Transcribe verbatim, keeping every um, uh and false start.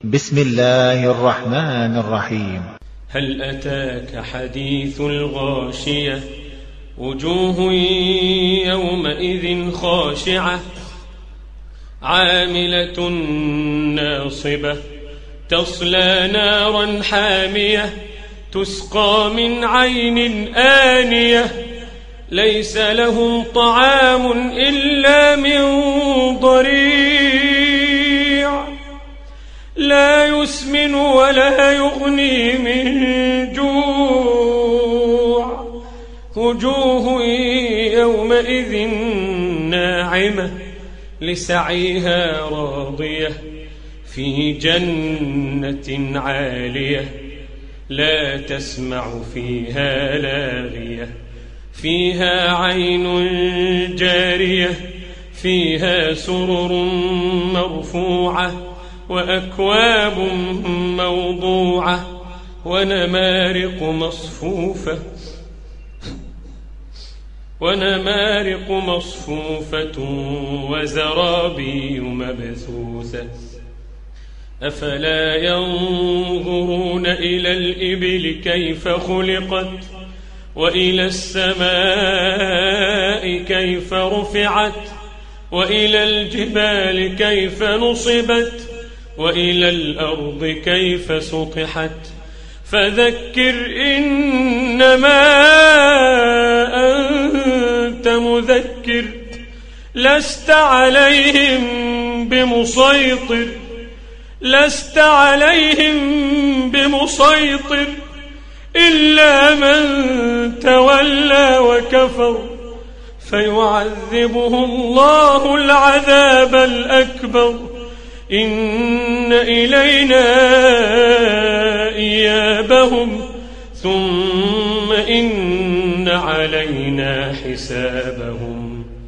بسم الله الرحمن الرحيم. هل أتاك حديث الغاشية وجوه يومئذ خاشعة عاملة ناصبة تصلى نارا حامية تسقى من عين آنية ليس لهم طعام إلا من ضريع لا يسمن ولا يغني من جوع وجوه يومئذ ناعمة لسعيها راضية في جنة عالية لا تسمع فيها لاغية فيها عين جارية فيها سرر مرفوعة وأكواب موضوعة ونمارق مصفوفة ونمارق مصفوفة وزرابي مبثوثة أفلا ينظرون إلى الإبل كيف خلقت وإلى السماء كيف رفعت وإلى الجبال كيف نصبت وإلى الأرض كيف سطحت فذكر إنما أنت مذكر لست عليهم بمسيطر لست عليهم بمسيطر إلا من تولى وكفر فيعذبه الله العذاب الأكبر إن إلينا إيابهم ثم إن علينا حسابهم.